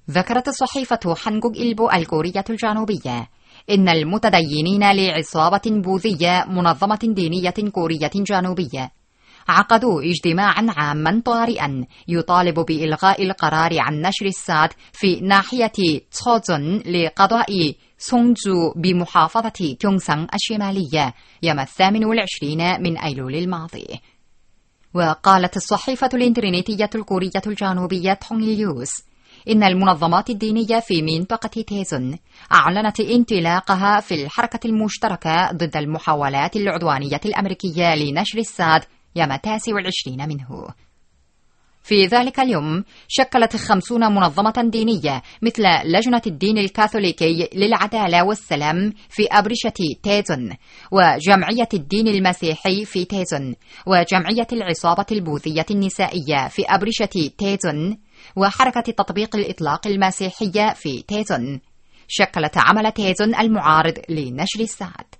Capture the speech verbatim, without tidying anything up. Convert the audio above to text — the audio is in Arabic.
ذكرت صحيفة 한국 일보 الكورية الجنوبية إن المتدينين لعصابة بوذية منظمة دينية كورية جنوبية عقدوا اجتماعا عاما طارئا يطالب بإلغاء القرار عن نشر الساد في ناحية تسوجون لقضاء 송주 بمحافظة 경상 الشمالية يوم الثامن والعشرين من أيلول الماضي. وقالت الصحيفة الإنترنتية الكورية الجنوبية 통일뉴스 إن المنظمات الدينية في منطقة تيزون أعلنت انطلاقها في الحركة المشتركة ضد المحاولات العدوانية الأمريكية لنشر الساد يوم التاسع والعشرين منه. في ذلك اليوم شكلت خمسون منظمة دينية مثل لجنة الدين الكاثوليكي للعدالة والسلام في أبرشة تيزون، وجمعية الدين المسيحي في تيزون، وجمعية العصابة البوذية النسائية في أبرشة تيزون، وحركة تطبيق الإطلاق المسيحية في تيزون. شكلت عمل تيزون المعارض لنشر الساد.